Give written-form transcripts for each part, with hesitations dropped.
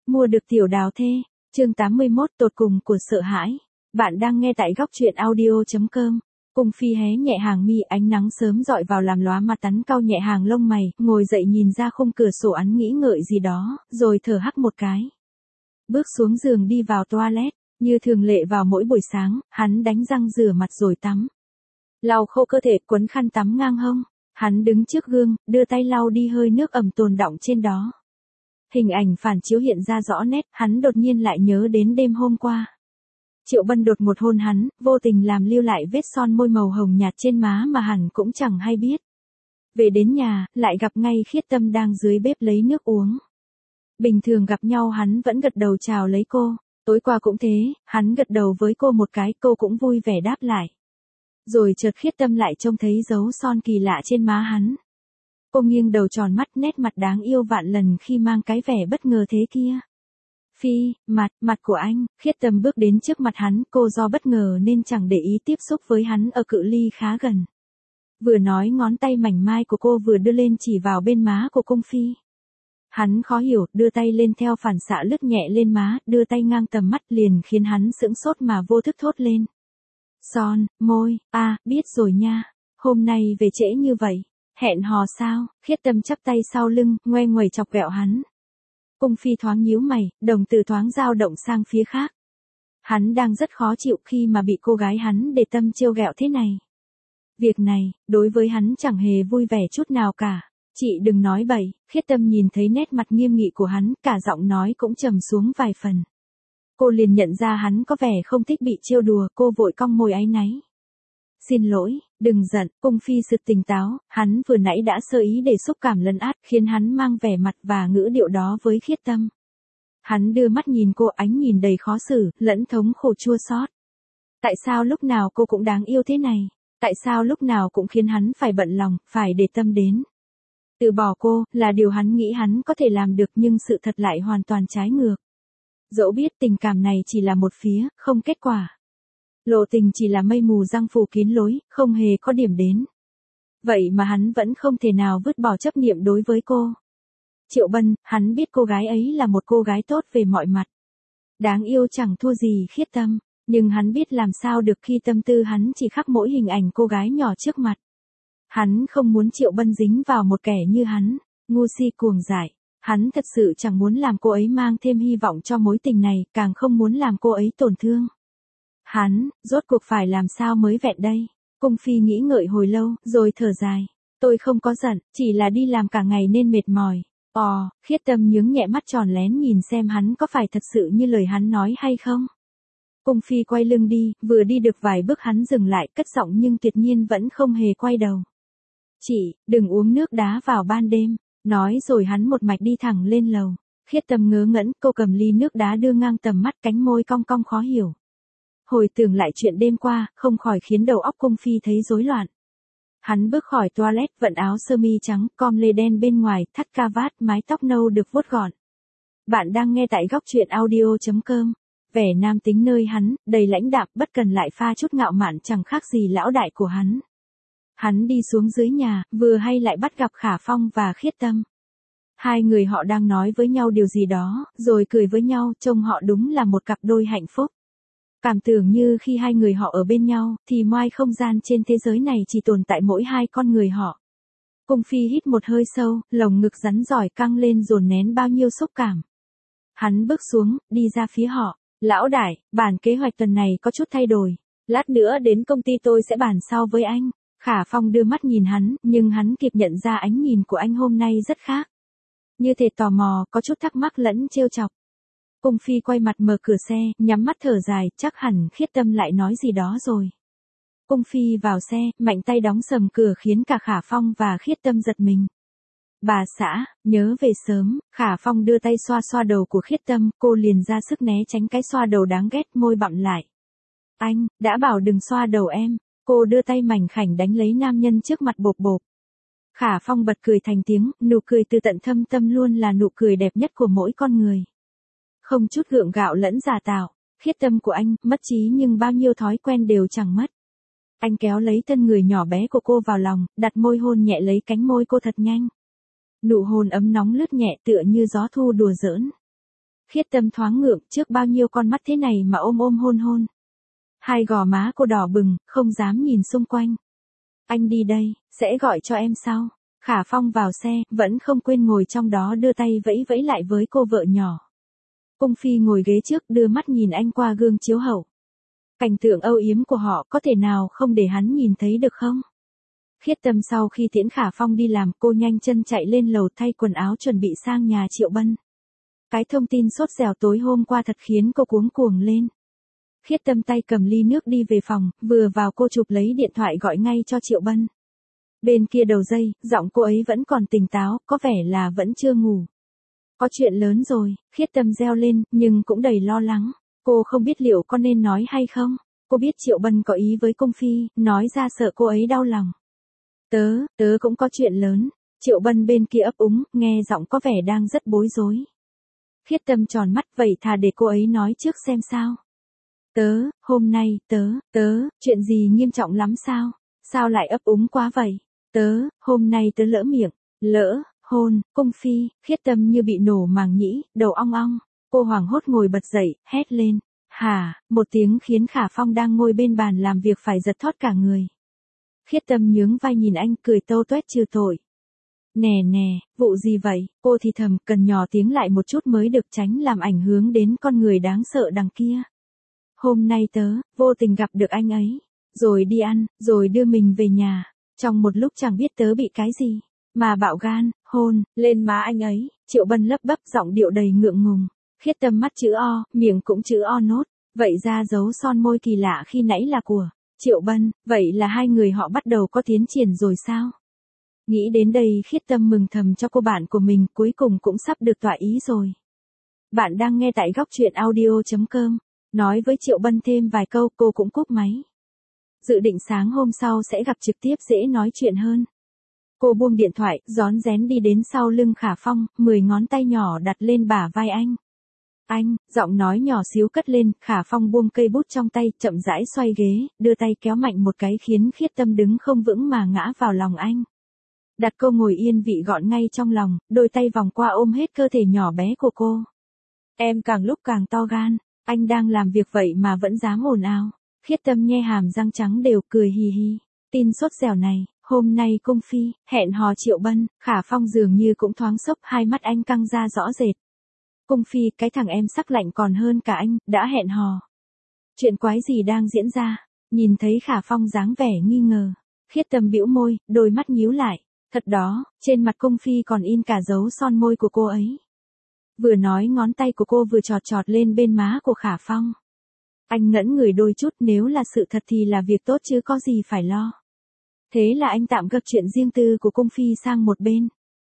Mua được tiểu đào thê, chương 81 tột cùng của sợ hãi. Bạn đang nghe tại góc truyện audio.com. Cung Phi hé nhẹ hàng mi, ánh nắng sớm dọi vào làm lóa mặt tắn cau nhẹ hàng lông mày, ngồi dậy nhìn ra khung cửa sổ hắn nghĩ ngợi gì đó, rồi thở hắt một cái. Bước xuống giường đi vào toilet, như thường lệ vào mỗi buổi sáng, hắn đánh răng rửa mặt rồi tắm. Lau khô cơ thể, quấn khăn tắm ngang hông, hắn đứng trước gương, đưa tay lau đi hơi nước ẩm tồn đọng trên đó. Hình ảnh phản chiếu hiện ra rõ nét, hắn đột nhiên lại nhớ đến đêm hôm qua. Triệu Bân đột một hôn hắn, vô tình làm lưu lại vết son môi màu hồng nhạt trên má mà hẳn cũng chẳng hay biết. Về đến nhà, lại gặp ngay Khiết Tâm đang dưới bếp lấy nước uống. Bình thường gặp nhau hắn vẫn gật đầu chào lấy cô, tối qua cũng thế, hắn gật đầu với cô một cái, cô cũng vui vẻ đáp lại. Rồi chợt Khiết Tâm lại trông thấy dấu son kỳ lạ trên má hắn. Cô nghiêng đầu tròn mắt, nét mặt đáng yêu vạn lần khi mang cái vẻ bất ngờ thế kia. Phi, mặt của anh. Khiết Tâm bước đến trước mặt hắn, cô do bất ngờ nên chẳng để ý tiếp xúc với hắn ở cự ly khá gần. Vừa nói ngón tay mảnh mai của cô vừa đưa lên chỉ vào bên má của Cung Phi. Hắn khó hiểu, đưa tay lên theo phản xạ lướt nhẹ lên má, đưa tay ngang tầm mắt liền khiến hắn sững sốt mà vô thức thốt lên. Son, môi, biết rồi nha, hôm nay về trễ như vậy. Hẹn hò sao? Khiết Tâm chắp tay sau lưng, ngoe nguẩy chọc ghẹo hắn. Cung Phi thoáng nhíu mày, đồng tử thoáng dao động sang phía khác. Hắn đang rất khó chịu khi mà bị cô gái hắn để tâm trêu ghẹo thế này. Việc này, đối với hắn chẳng hề vui vẻ chút nào cả. Chị đừng nói bậy. Khiết Tâm nhìn thấy nét mặt nghiêm nghị của hắn, cả giọng nói cũng trầm xuống vài phần. Cô liền nhận ra hắn có vẻ không thích bị trêu đùa, cô vội cong môi áy náy. Xin lỗi, đừng giận. Cung Phi sực tỉnh táo, hắn vừa nãy đã sơ ý để xúc cảm lấn át, khiến hắn mang vẻ mặt và ngữ điệu đó với Khiết Tâm. Hắn đưa mắt nhìn cô, ánh nhìn đầy khó xử, lẫn thống khổ chua xót. Tại sao lúc nào cô cũng đáng yêu thế này? Tại sao lúc nào cũng khiến hắn phải bận lòng, phải để tâm đến? Từ bỏ cô, là điều hắn nghĩ hắn có thể làm được, nhưng sự thật lại hoàn toàn trái ngược. Dẫu biết tình cảm này chỉ là một phía, không kết quả. Lộ tình chỉ là mây mù giăng phủ kín lối, không hề có điểm đến. Vậy mà hắn vẫn không thể nào vứt bỏ chấp niệm đối với cô. Triệu Bân, hắn biết cô gái ấy là một cô gái tốt về mọi mặt. Đáng yêu chẳng thua gì Khiết Tâm, nhưng hắn biết làm sao được khi tâm tư hắn chỉ khắc mỗi hình ảnh cô gái nhỏ trước mặt. Hắn không muốn Triệu Bân dính vào một kẻ như hắn, ngu si cuồng dại. Hắn thật sự chẳng muốn làm cô ấy mang thêm hy vọng cho mối tình này, càng không muốn làm cô ấy tổn thương. Hắn, rốt cuộc phải làm sao mới vẹn đây? Cung Phi nghĩ ngợi hồi lâu, rồi thở dài. Tôi không có giận, chỉ là đi làm cả ngày nên mệt mỏi. Khiết Tâm nhướng nhẹ mắt tròn lén nhìn xem hắn có phải thật sự như lời hắn nói hay không. Cung Phi quay lưng đi, vừa đi được vài bước hắn dừng lại, cất giọng nhưng tuyệt nhiên vẫn không hề quay đầu. Chị, đừng uống nước đá vào ban đêm. Nói rồi hắn một mạch đi thẳng lên lầu. Khiết Tâm ngớ ngẩn, cô cầm ly nước đá đưa ngang tầm mắt, cánh môi cong cong khó hiểu. Hồi tưởng lại chuyện đêm qua, không khỏi khiến đầu óc Cung Phi thấy rối loạn. Hắn bước khỏi toilet, vận áo sơ mi trắng, com lê đen bên ngoài, thắt cà vạt, mái tóc nâu được vuốt gọn. Bạn đang nghe tại góc truyện audio.com. Vẻ nam tính nơi hắn, đầy lãnh đạm, bất cần lại pha chút ngạo mạn, chẳng khác gì lão đại của hắn. Hắn đi xuống dưới nhà, vừa hay lại bắt gặp Khả Phong và Khiết Tâm. Hai người họ đang nói với nhau điều gì đó, rồi cười với nhau, trông họ đúng là một cặp đôi hạnh phúc. Cảm tưởng như khi hai người họ ở bên nhau, thì ngoài không gian trên thế giới này chỉ tồn tại mỗi hai con người họ. Cung Phi hít một hơi sâu, lồng ngực rắn giỏi căng lên dồn nén bao nhiêu xúc cảm. Hắn bước xuống, đi ra phía họ. Lão đại, bản kế hoạch tuần này có chút thay đổi. Lát nữa đến công ty tôi sẽ bàn sau với anh. Khả Phong đưa mắt nhìn hắn, nhưng hắn kịp nhận ra ánh nhìn của anh hôm nay rất khác. Như thể tò mò, có chút thắc mắc lẫn trêu chọc. Cung Phi quay mặt mở cửa xe, nhắm mắt thở dài, chắc hẳn Khiết Tâm lại nói gì đó rồi. Cung Phi vào xe, mạnh tay đóng sầm cửa khiến cả Khả Phong và Khiết Tâm giật mình. Bà xã, nhớ về sớm. Khả Phong đưa tay xoa xoa đầu của Khiết Tâm, cô liền ra sức né tránh cái xoa đầu đáng ghét, môi bặm lại. Anh, đã bảo đừng xoa đầu em. Cô đưa tay mảnh khảnh đánh lấy nam nhân trước mặt bộp bộp. Khả Phong bật cười thành tiếng, nụ cười từ tận thâm tâm luôn là nụ cười đẹp nhất của mỗi con người. Không chút gượng gạo lẫn giả tạo. Khiết Tâm của anh, mất trí nhưng bao nhiêu thói quen đều chẳng mất. Anh kéo lấy thân người nhỏ bé của cô vào lòng, đặt môi hôn nhẹ lấy cánh môi cô thật nhanh. Nụ hôn ấm nóng lướt nhẹ tựa như gió thu đùa giỡn. Khiết Tâm thoáng ngượng, trước bao nhiêu con mắt thế này mà ôm ôm hôn hôn. Hai gò má cô đỏ bừng, không dám nhìn xung quanh. Anh đi đây, sẽ gọi cho em sau. Khả Phong vào xe, vẫn không quên ngồi trong đó đưa tay vẫy vẫy lại với cô vợ nhỏ. Cung Phi ngồi ghế trước đưa mắt nhìn anh qua gương chiếu hậu. Cảnh tượng âu yếm của họ có thể nào không để hắn nhìn thấy được không? Khiết Tâm sau khi tiễn Khả Phong đi làm, cô nhanh chân chạy lên lầu thay quần áo chuẩn bị sang nhà Triệu Bân. Cái thông tin sốt dẻo tối hôm qua thật khiến cô cuống cuồng lên. Khiết Tâm tay cầm ly nước đi về phòng, vừa vào cô chụp lấy điện thoại gọi ngay cho Triệu Bân. Bên kia đầu dây, giọng cô ấy vẫn còn tỉnh táo, có vẻ là vẫn chưa ngủ. Có chuyện lớn rồi, Khiết Tâm reo lên, nhưng cũng đầy lo lắng. Cô không biết liệu có nên nói hay không. Cô biết Triệu Bân có ý với Cung Phi, nói ra sợ cô ấy đau lòng. Tớ cũng có chuyện lớn. Triệu Bân bên kia ấp úng, nghe giọng có vẻ đang rất bối rối. Khiết Tâm tròn mắt, vậy thà để cô ấy nói trước xem sao. Hôm nay, chuyện gì nghiêm trọng lắm sao? Sao lại ấp úng quá vậy? Hôm nay tớ lỡ miệng, hôn, Cung Phi. Khiết Tâm như bị nổ màng nhĩ, đầu ong ong. Cô hoảng hốt ngồi bật dậy, hét lên. Hả, một tiếng khiến Khả Phong đang ngồi bên bàn làm việc phải giật thót cả người. Khiết Tâm nhướng vai nhìn anh cười tâu tuét trừ tội. Nè, vụ gì vậy? Cô thì thầm, cần nhỏ tiếng lại một chút mới được, tránh làm ảnh hưởng đến con người đáng sợ đằng kia. Hôm nay tớ, vô tình gặp được anh ấy. Rồi đi ăn, rồi đưa mình về nhà. Trong một lúc chẳng biết tớ bị cái gì. Mà bạo gan, hôn, lên má anh ấy. Triệu Bân lấp bấp giọng điệu đầy ngượng ngùng. Khiết Tâm mắt chữ O, miệng cũng chữ O nốt. Vậy ra dấu son môi kỳ lạ khi nãy là của Triệu Bân, vậy là hai người họ bắt đầu có tiến triển rồi sao? Nghĩ đến đây Khiết Tâm mừng thầm cho cô bạn của mình, cuối cùng cũng sắp được tỏa ý rồi. Bạn đang nghe tại góc truyện audio.com. Nói với Triệu Bân thêm vài câu, cô cũng cúp máy. Dự định sáng hôm sau sẽ gặp trực tiếp dễ nói chuyện hơn. Cô buông điện thoại, rón rén đi đến sau lưng Khả Phong, 10 ngón tay nhỏ đặt lên bả vai anh. Anh, giọng nói nhỏ xíu cất lên, Khả Phong buông cây bút trong tay, chậm rãi xoay ghế, đưa tay kéo mạnh một cái khiến Khiết Tâm đứng không vững mà ngã vào lòng anh. Đặt cô ngồi yên vị gọn ngay trong lòng, đôi tay vòng qua ôm hết cơ thể nhỏ bé của cô. Em càng lúc càng to gan, anh đang làm việc vậy mà vẫn dám ồn ào. Khiết Tâm nhe hàm răng trắng đều cười hì hì. Tin sốt dẻo này, hôm nay Cung Phi, hẹn hò Triệu Bân, Khả Phong dường như cũng thoáng sốc, hai mắt anh căng ra rõ rệt. Cung Phi, cái thằng em sắc lạnh còn hơn cả anh, đã hẹn hò. Chuyện quái gì đang diễn ra? Nhìn thấy Khả Phong dáng vẻ nghi ngờ. Khiết Tâm bĩu môi, đôi mắt nhíu lại. Thật đó, trên mặt Cung Phi còn in cả dấu son môi của cô ấy. Vừa nói ngón tay của cô vừa chọt chọt lên bên má của Khả Phong. Anh ngẩn người đôi chút, nếu là sự thật thì là việc tốt chứ có gì phải lo. Thế là anh tạm gập chuyện riêng tư của Cung Phi sang một bên.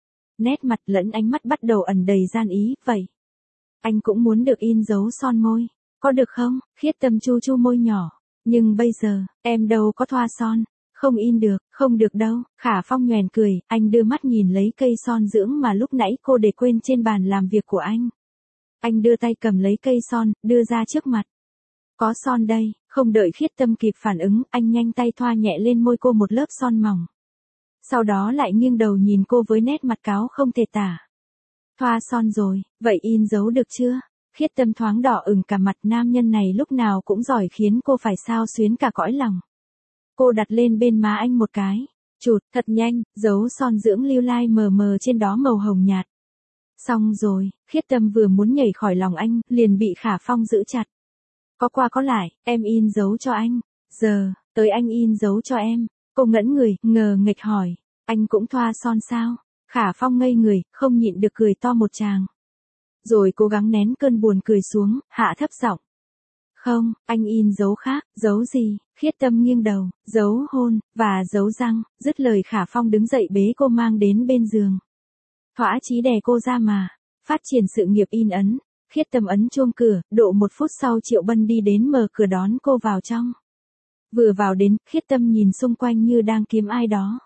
Nét mặt lẫn ánh mắt bắt đầu ẩn đầy gian ý, vậy. Anh cũng muốn được in dấu son môi. Có được không? Khiết Tâm chu chu môi nhỏ. Nhưng bây giờ, em đâu có thoa son. Không in được, không được đâu. Khả Phong nhoẻn cười, anh đưa mắt nhìn lấy cây son dưỡng mà lúc nãy cô để quên trên bàn làm việc của anh. Anh đưa tay cầm lấy cây son, đưa ra trước mặt. Có son đây, không đợi Khiết Tâm kịp phản ứng, anh nhanh tay thoa nhẹ lên môi cô một lớp son mỏng. Sau đó lại nghiêng đầu nhìn cô với nét mặt cáu không thể tả. Thoa son rồi, vậy in dấu được chưa? Khiết Tâm thoáng đỏ ửng cả mặt, nam nhân này lúc nào cũng giỏi khiến cô phải xao xuyến cả cõi lòng. Cô đặt lên bên má anh một cái. Chụt, thật nhanh, dấu son dưỡng lưu lai mờ mờ trên đó màu hồng nhạt. Xong rồi, Khiết Tâm vừa muốn nhảy khỏi lòng anh, liền bị Khả Phong giữ chặt. Có qua có lại, em in dấu cho anh. Giờ, tới anh in dấu cho em. Cô ngẩn người, ngờ nghệch hỏi. Anh cũng thoa son sao? Khả Phong ngây người, không nhịn được cười to một tràng. Rồi cố gắng nén cơn buồn cười xuống, hạ thấp giọng. Không, anh in dấu khác. Dấu gì? Khiết Tâm nghiêng đầu, dấu hôn, và dấu răng. Dứt lời Khả Phong đứng dậy bế cô mang đến bên giường. Thỏa chí đè cô ra mà. Phát triển sự nghiệp in ấn. Khiết Tâm ấn chuông cửa, độ 1 phút sau Triệu Bân đi đến mở cửa đón cô vào trong. Vừa vào đến, Khiết Tâm nhìn xung quanh như đang kiếm ai đó.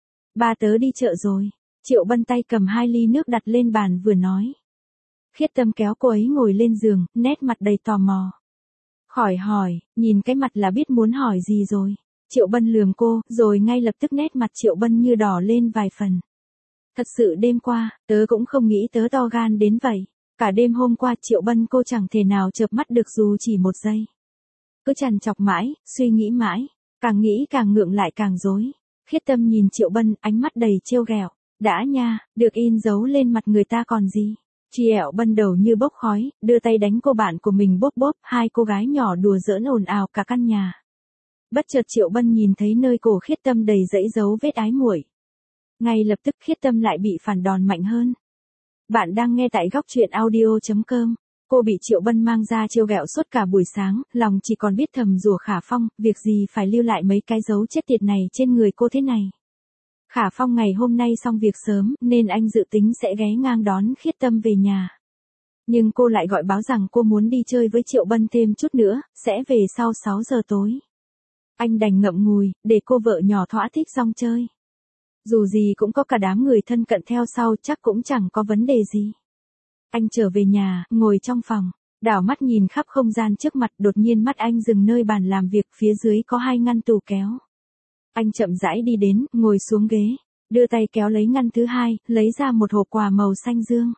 Ba tớ đi chợ rồi. Triệu Bân tay cầm 2 ly nước đặt lên bàn vừa nói. Khiết Tâm kéo cô ấy ngồi lên giường, nét mặt đầy tò mò. Khỏi hỏi, nhìn cái mặt là biết muốn hỏi gì rồi. Triệu Bân lườm cô, rồi ngay lập tức nét mặt Triệu Bân như đỏ lên vài phần. Thật sự đêm qua, tớ cũng không nghĩ tớ to gan đến vậy. Cả đêm hôm qua Triệu Bân cô chẳng thể nào chợp mắt được dù chỉ một giây. Cứ trằn trọc mãi, suy nghĩ mãi, càng nghĩ càng ngượng lại càng rối. Khiết Tâm nhìn Triệu Bân, ánh mắt đầy trêu ghẹo. Đã nha, được in dấu lên mặt người ta còn gì. Triệu Bân đầu như bốc khói, đưa tay đánh cô bạn của mình bốp bốp, hai cô gái nhỏ đùa giỡn ồn ào cả căn nhà. Bất chợt Triệu Bân nhìn thấy nơi cổ Khiết Tâm đầy dẫy dấu vết ái muội. Ngay lập tức Khiết Tâm lại bị phản đòn mạnh hơn. Bạn đang nghe tại góc truyện audio.com. Cô bị Triệu Bân mang ra trêu ghẹo suốt cả buổi sáng, lòng chỉ còn biết thầm rủa Khả Phong, việc gì phải lưu lại mấy cái dấu chết tiệt này trên người cô thế này. Khả Phong ngày hôm nay xong việc sớm, nên anh dự tính sẽ ghé ngang đón Khiết Tâm về nhà. Nhưng cô lại gọi báo rằng cô muốn đi chơi với Triệu Bân thêm chút nữa, sẽ về sau 6 giờ tối. Anh đành ngậm ngùi, để cô vợ nhỏ thỏa thích rong chơi. Dù gì cũng có cả đám người thân cận theo sau, chắc cũng chẳng có vấn đề gì. Anh trở về nhà, ngồi trong phòng, đảo mắt nhìn khắp không gian trước mặt, đột nhiên mắt anh dừng nơi bàn làm việc, phía dưới có 2 ngăn tủ kéo. Anh chậm rãi đi đến, ngồi xuống ghế, đưa tay kéo lấy ngăn thứ 2, lấy ra một hộp quà màu xanh dương.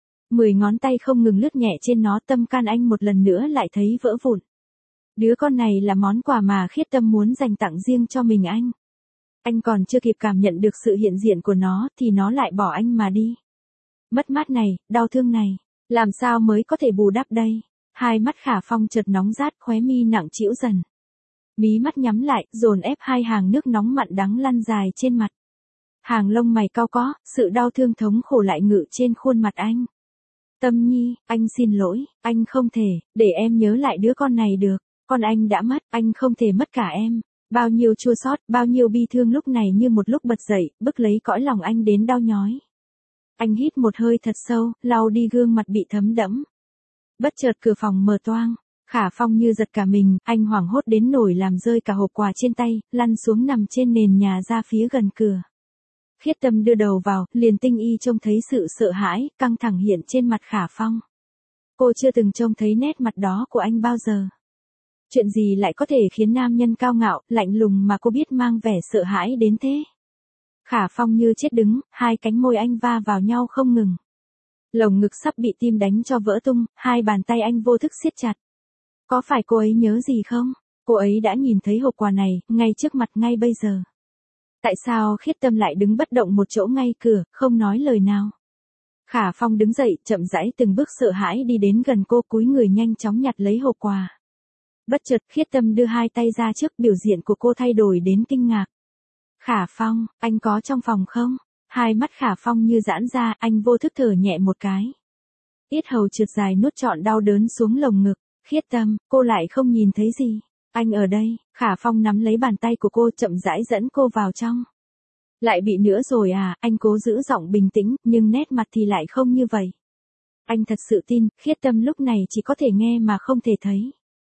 10 ngón tay không ngừng lướt nhẹ trên nó, tâm can anh một lần nữa lại thấy vỡ vụn. Đứa con này là món quà mà Khiết Tâm muốn dành tặng riêng cho mình anh. Anh còn chưa kịp cảm nhận được sự hiện diện của nó thì nó lại bỏ anh mà đi. Mất mát này, đau thương này, làm sao mới có thể bù đắp đây? Hai mắt Khả Phong chợt nóng rát, khóe mi nặng trĩu dần. Mí mắt nhắm lại, dồn ép 2 hàng nước nóng mặn đắng lăn dài trên mặt. Hàng lông mày cau có, sự đau thương thống khổ lại ngự trên khuôn mặt anh. Tâm Nhi, anh xin lỗi, anh không thể, để em nhớ lại đứa con này được. Con anh đã mất, anh không thể mất cả em. Bao nhiêu chua xót, bao nhiêu bi thương lúc này như một lúc bật dậy, bức lấy cõi lòng anh đến đau nhói. Anh hít một hơi thật sâu, lau đi gương mặt bị thấm đẫm. Bất chợt cửa phòng mở toang, Khả Phong như giật cả mình, anh hoảng hốt đến nổi làm rơi cả hộp quà trên tay, lăn xuống nằm trên nền nhà ra phía gần cửa. Khiết Tâm đưa đầu vào, liền tinh y trông thấy sự sợ hãi, căng thẳng hiện trên mặt Khả Phong. Cô chưa từng trông thấy nét mặt đó của anh bao giờ. Chuyện gì lại có thể khiến nam nhân cao ngạo, lạnh lùng mà cô biết mang vẻ sợ hãi đến thế? Khả Phong như chết đứng, 2 cánh môi anh va vào nhau không ngừng. Lồng ngực sắp bị tim đánh cho vỡ tung, 2 bàn tay anh vô thức siết chặt. Có phải cô ấy nhớ gì không? Cô ấy đã nhìn thấy hộp quà này, ngay trước mặt ngay bây giờ. Tại sao Khiết Tâm lại đứng bất động một chỗ ngay cửa, không nói lời nào? Khả Phong đứng dậy, chậm rãi từng bước sợ hãi đi đến gần cô, cúi người nhanh chóng nhặt lấy hộp quà. Bất chợt Khiết Tâm đưa 2 tay ra trước, biểu diện của cô thay đổi đến kinh ngạc. Khả Phong, anh có trong phòng không? Hai mắt Khả Phong như giãn ra, anh vô thức thở nhẹ một cái. Yết hầu trượt dài nuốt trọn đau đớn xuống lồng ngực. Khiết Tâm, cô lại không nhìn thấy gì. Anh ở đây. Khả Phong nắm lấy bàn tay của cô, chậm rãi dẫn cô vào trong. Lại bị nữa rồi à? Anh cố giữ giọng bình tĩnh, nhưng nét mặt thì lại không như vậy. Anh thật sự tin, Khiết Tâm lúc này chỉ có thể nghe mà không thể thấy.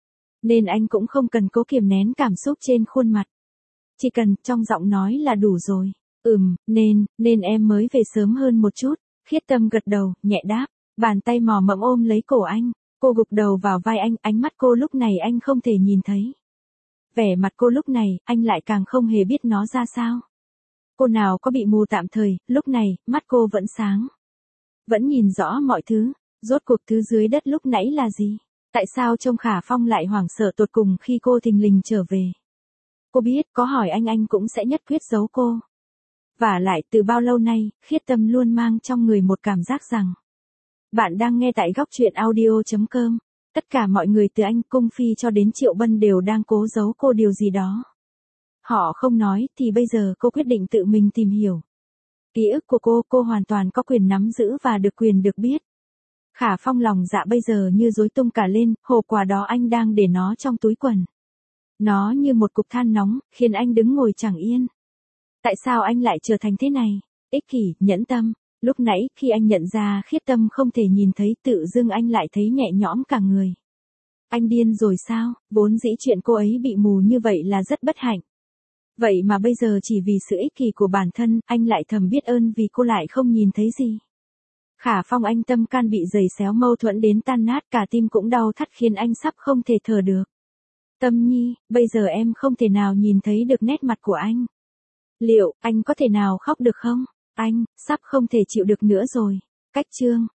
Nên anh cũng không cần cố kiềm nén cảm xúc trên khuôn mặt. Chỉ cần trong giọng nói là đủ rồi. Nên em mới về sớm hơn một chút. Khiết Tâm gật đầu, nhẹ đáp. Bàn tay mò mẫm ôm lấy cổ anh. Cô gục đầu vào vai anh, ánh mắt cô lúc này anh không thể nhìn thấy. Vẻ mặt cô lúc này, anh lại càng không hề biết nó ra sao. Cô nào có bị mù tạm thời, lúc này, mắt cô vẫn sáng. Vẫn nhìn rõ mọi thứ. Rốt cuộc thứ dưới đất lúc nãy là gì? Tại sao trông Khả Phong lại hoảng sợ tột cùng khi cô thình lình trở về? Cô biết, có hỏi anh cũng sẽ nhất quyết giấu cô. Vả lại từ bao lâu nay, Khiết Tâm luôn mang trong người một cảm giác rằng. Bạn đang nghe tại góc truyện audio.com. Tất cả mọi người từ anh Cung Phi cho đến Triệu Bân đều đang cố giấu cô điều gì đó. Họ không nói, thì bây giờ cô quyết định tự mình tìm hiểu. Ký ức của cô hoàn toàn có quyền nắm giữ và được quyền được biết. Khả Phong lòng dạ bây giờ như rối tung cả lên, hộp quà đó anh đang để nó trong túi quần. Nó như một cục than nóng, khiến anh đứng ngồi chẳng yên. Tại sao anh lại trở thành thế này? Ích kỷ, nhẫn tâm. Lúc nãy khi anh nhận ra Khiết Tâm không thể nhìn thấy, tự dưng anh lại thấy nhẹ nhõm cả người. Anh điên rồi sao? Vốn dĩ chuyện cô ấy bị mù như vậy là rất bất hạnh. Vậy mà bây giờ chỉ vì sự ích kỷ của bản thân, anh lại thầm biết ơn vì cô lại không nhìn thấy gì. Khả Phong, anh tâm can bị giày xéo mâu thuẫn đến tan nát, cả tim cũng đau thắt khiến anh sắp không thể thở được. Tâm Nhi, bây giờ em không thể nào nhìn thấy được nét mặt của anh. Liệu, anh có thể nào khóc được không? Anh, sắp không thể chịu được nữa rồi. Cách chương.